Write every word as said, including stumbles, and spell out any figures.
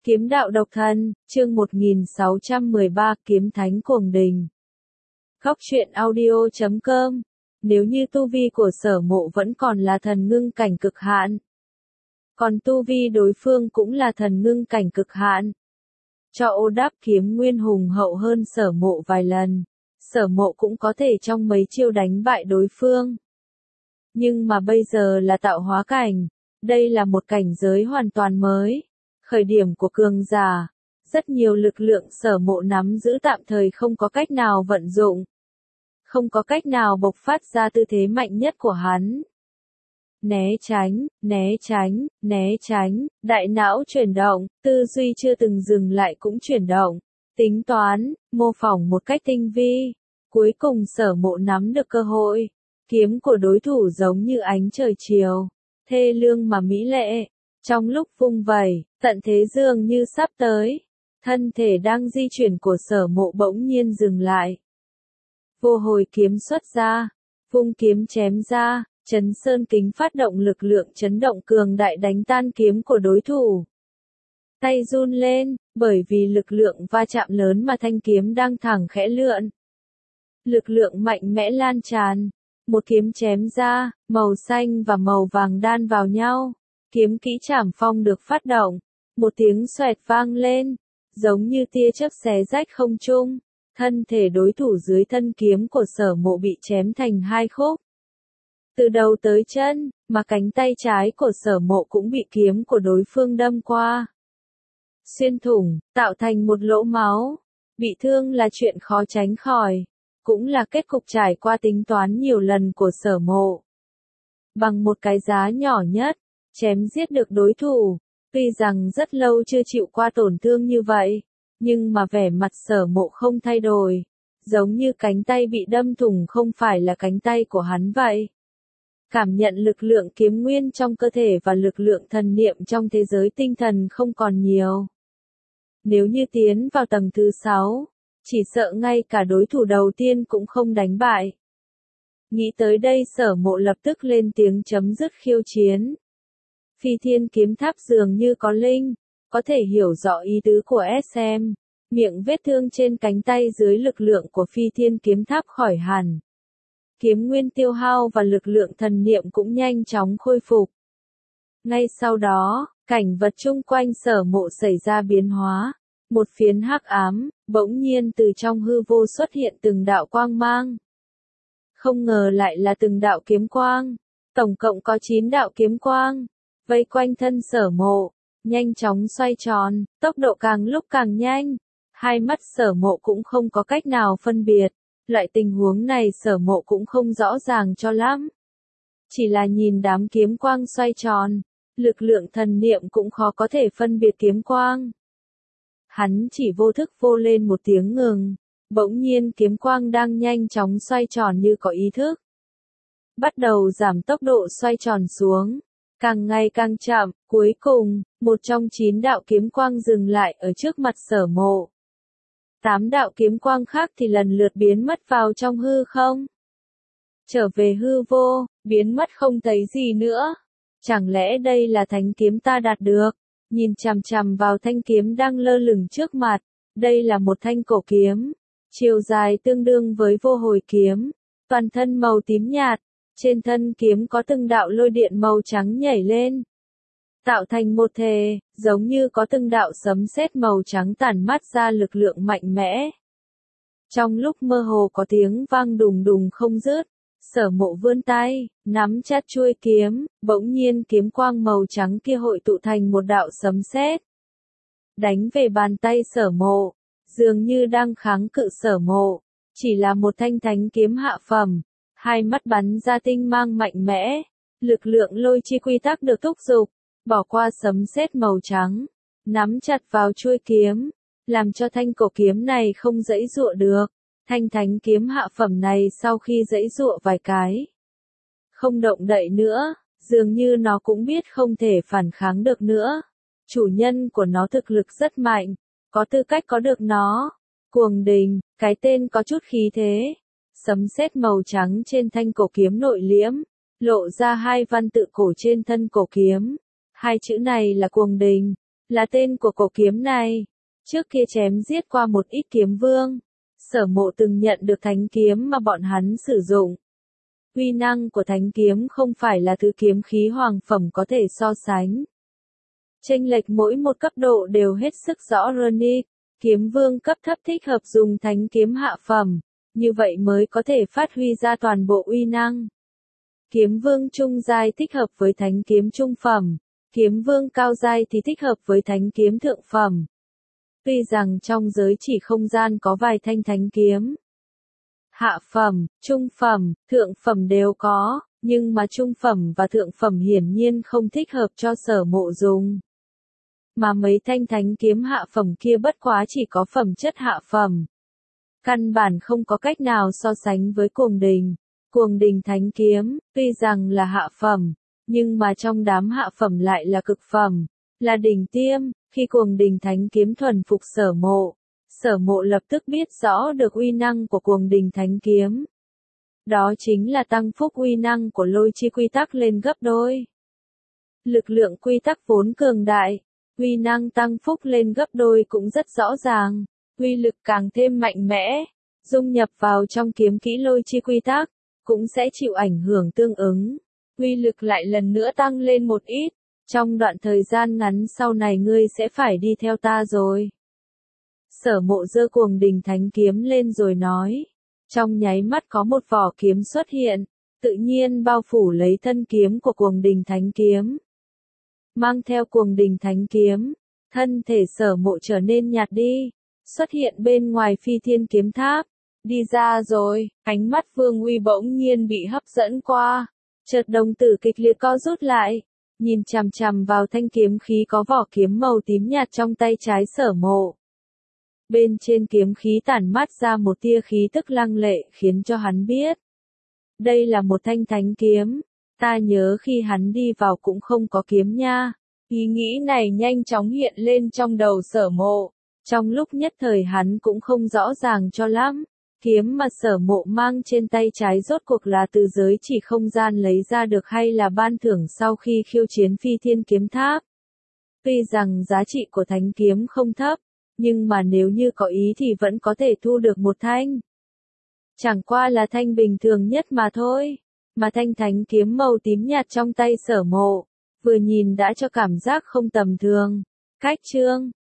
Kiếm đạo độc thân, chương một nghìn sáu trăm mười ba, Kiếm thánh cuồng đình. Góc truyện audio chấm com. Nếu như tu vi của Sở Mộ vẫn còn là thần ngưng cảnh cực hạn, còn tu vi đối phương cũng là thần ngưng cảnh cực hạn, cho ô đáp kiếm nguyên hùng hậu hơn Sở Mộ vài lần, Sở Mộ cũng có thể trong mấy chiêu đánh bại đối phương. Nhưng mà bây giờ là tạo hóa cảnh, đây là một cảnh giới hoàn toàn mới. Khởi điểm của cường giả, rất nhiều lực lượng Sở Mộ nắm giữ tạm thời không có cách nào vận dụng, không có cách nào bộc phát ra tư thế mạnh nhất của hắn. Né tránh, né tránh, né tránh, đại não chuyển động, tư duy chưa từng dừng lại cũng chuyển động, tính toán, mô phỏng một cách tinh vi. Cuối cùng Sở Mộ nắm được cơ hội, kiếm của đối thủ giống như ánh trời chiều, thê lương mà mỹ lệ. Trong lúc vung vẩy, tận thế dường như sắp tới, thân thể đang di chuyển của Sở Mộ bỗng nhiên dừng lại. Vô hồi kiếm xuất ra, vung kiếm chém ra, Chấn Sơn Kính phát động lực lượng chấn động cường đại đánh tan kiếm của đối thủ. Tay run lên, bởi vì lực lượng va chạm lớn mà thanh kiếm đang thẳng khẽ lượn. Lực lượng mạnh mẽ lan tràn, một kiếm chém ra, màu xanh và màu vàng đan vào nhau. Kiếm kỹ Trảm Phong được phát động, một tiếng xoẹt vang lên, giống như tia chớp xé rách không trung, thân thể đối thủ dưới thân kiếm của Sở Mộ bị chém thành hai khúc. Từ đầu tới chân, mà cánh tay trái của Sở Mộ cũng bị kiếm của đối phương đâm qua. Xuyên thủng, tạo thành một lỗ máu, bị thương là chuyện khó tránh khỏi, cũng là kết cục trải qua tính toán nhiều lần của Sở Mộ. Bằng một cái giá nhỏ nhất, chém giết được đối thủ, tuy rằng rất lâu chưa chịu qua tổn thương như vậy, nhưng mà vẻ mặt Sở Mộ không thay đổi, giống như cánh tay bị đâm thủng không phải là cánh tay của hắn vậy. Cảm nhận lực lượng kiếm nguyên trong cơ thể và lực lượng thần niệm trong thế giới tinh thần không còn nhiều. Nếu như tiến vào tầng thứ sáu, chỉ sợ ngay cả đối thủ đầu tiên cũng không đánh bại. Nghĩ tới đây Sở Mộ lập tức lên tiếng chấm dứt khiêu chiến. Phi Thiên Kiếm Tháp dường như có linh, có thể hiểu rõ ý tứ của ét em, miệng vết thương trên cánh tay dưới lực lượng của Phi Thiên Kiếm Tháp khỏi hẳn. Kiếm nguyên tiêu hao và lực lượng thần niệm cũng nhanh chóng khôi phục. Ngay sau đó, cảnh vật chung quanh Sở Mộ xảy ra biến hóa, một phiến hắc ám, bỗng nhiên từ trong hư vô xuất hiện từng đạo quang mang. Không ngờ lại là từng đạo kiếm quang, tổng cộng có chín đạo kiếm quang, vây quanh thân Sở Mộ, nhanh chóng xoay tròn, tốc độ càng lúc càng nhanh, hai mắt Sở Mộ cũng không có cách nào phân biệt, loại tình huống này Sở Mộ cũng không rõ ràng cho lắm. Chỉ là nhìn đám kiếm quang xoay tròn, lực lượng thần niệm cũng khó có thể phân biệt kiếm quang. Hắn chỉ vô thức vô lên một tiếng ngừng, bỗng nhiên kiếm quang đang nhanh chóng xoay tròn như có ý thức. Bắt đầu giảm tốc độ xoay tròn xuống, càng ngày càng chậm, cuối cùng, một trong chín đạo kiếm quang dừng lại ở trước mặt Sở Mộ. Tám đạo kiếm quang khác thì lần lượt biến mất vào trong hư không. Trở về hư vô, biến mất không thấy gì nữa. Chẳng lẽ đây là thanh kiếm ta đạt được? Nhìn chằm chằm vào thanh kiếm đang lơ lửng trước mặt, đây là một thanh cổ kiếm, chiều dài tương đương với vô hồi kiếm, toàn thân màu tím nhạt, trên thân kiếm có từng đạo lôi điện màu trắng nhảy lên, tạo thành một thể, giống như có từng đạo sấm sét màu trắng tản mát ra lực lượng mạnh mẽ. Trong lúc mơ hồ có tiếng vang đùng đùng không dứt, Sở Mộ vươn tay, nắm chặt chuôi kiếm, bỗng nhiên kiếm quang màu trắng kia hội tụ thành một đạo sấm sét, đánh về bàn tay Sở Mộ, dường như đang kháng cự Sở Mộ, chỉ là một thanh thánh kiếm hạ phẩm, hai mắt bắn ra tinh mang mạnh mẽ, lực lượng lôi chi quy tắc được thúc giục, bỏ qua sấm sét màu trắng, nắm chặt vào chuôi kiếm, làm cho thanh cổ kiếm này không giãy giụa được. Thanh thánh kiếm hạ phẩm này sau khi giãy giụa vài cái, không động đậy nữa, dường như nó cũng biết không thể phản kháng được nữa. Chủ nhân của nó thực lực rất mạnh, có tư cách có được nó. Cuồng đình, cái tên có chút khí thế. Sấm sét màu trắng trên thanh cổ kiếm nội liễm, lộ ra hai văn tự cổ trên thân cổ kiếm. Hai chữ này là cuồng đình, là tên của cổ kiếm này. Trước kia chém giết qua một ít kiếm vương, Sở Mộ từng nhận được thánh kiếm mà bọn hắn sử dụng. Uy năng của thánh kiếm không phải là thứ kiếm khí hoàng phẩm có thể so sánh. Chênh lệch mỗi một cấp độ đều hết sức rõ rệt. Kiếm vương cấp thấp thích hợp dùng thánh kiếm hạ phẩm, như vậy mới có thể phát huy ra toàn bộ uy năng. Kiếm vương trung giai thích hợp với thánh kiếm trung phẩm, kiếm vương cao giai thì thích hợp với thánh kiếm thượng phẩm. Tuy rằng trong giới chỉ không gian có vài thanh thánh kiếm, hạ phẩm, trung phẩm, thượng phẩm đều có, nhưng mà trung phẩm và thượng phẩm hiển nhiên không thích hợp cho Sở Mộ dùng. Mà mấy thanh thánh kiếm hạ phẩm kia bất quá chỉ có phẩm chất hạ phẩm. Căn bản không có cách nào so sánh với Cuồng Đình. Cuồng Đình thánh kiếm, tuy rằng là hạ phẩm, nhưng mà trong đám hạ phẩm lại là cực phẩm, là đỉnh tiêm. Khi Cuồng Đình thánh kiếm thuần phục Sở Mộ, Sở Mộ lập tức biết rõ được uy năng của Cuồng Đình thánh kiếm. Đó chính là tăng phúc uy năng của lôi chi quy tắc lên gấp đôi. Lực lượng quy tắc vốn cường đại, uy năng tăng phúc lên gấp đôi cũng rất rõ ràng, uy lực càng thêm mạnh mẽ, dung nhập vào trong kiếm kỹ lôi chi quy tắc, cũng sẽ chịu ảnh hưởng tương ứng. Uy lực lại lần nữa tăng lên một ít, trong đoạn thời gian ngắn sau này ngươi sẽ phải đi theo ta rồi. Sở Mộ giơ Cuồng Đình thánh kiếm lên rồi nói. Trong nháy mắt có một vỏ kiếm xuất hiện, tự nhiên bao phủ lấy thân kiếm của Cuồng Đình thánh kiếm. Mang theo Cuồng Đình thánh kiếm, thân thể Sở Mộ trở nên nhạt đi, xuất hiện bên ngoài Phi Thiên kiếm tháp. Đi ra rồi, ánh mắt Vương Uy bỗng nhiên bị hấp dẫn qua, chợt đồng tử kịch liệt co rút lại, nhìn chằm chằm vào thanh kiếm khí có vỏ kiếm màu tím nhạt trong tay trái Sở Mộ. Bên trên kiếm khí tản mát ra một tia khí tức lăng lệ khiến cho hắn biết. Đây là một thanh thánh kiếm, ta nhớ khi hắn đi vào cũng không có kiếm nha. Ý nghĩ này nhanh chóng hiện lên trong đầu Sở Mộ, trong lúc nhất thời hắn cũng không rõ ràng cho lắm. Kiếm mà Sở Mộ mang trên tay trái rốt cuộc là từ giới chỉ không gian lấy ra được hay là ban thưởng sau khi khiêu chiến Phi Thiên kiếm tháp. Tuy rằng giá trị của thánh kiếm không thấp, nhưng mà nếu như có ý thì vẫn có thể thu được một thanh. Chẳng qua là thanh bình thường nhất mà thôi, mà thanh thánh kiếm màu tím nhạt trong tay Sở Mộ, vừa nhìn đã cho cảm giác không tầm thường. Cách chương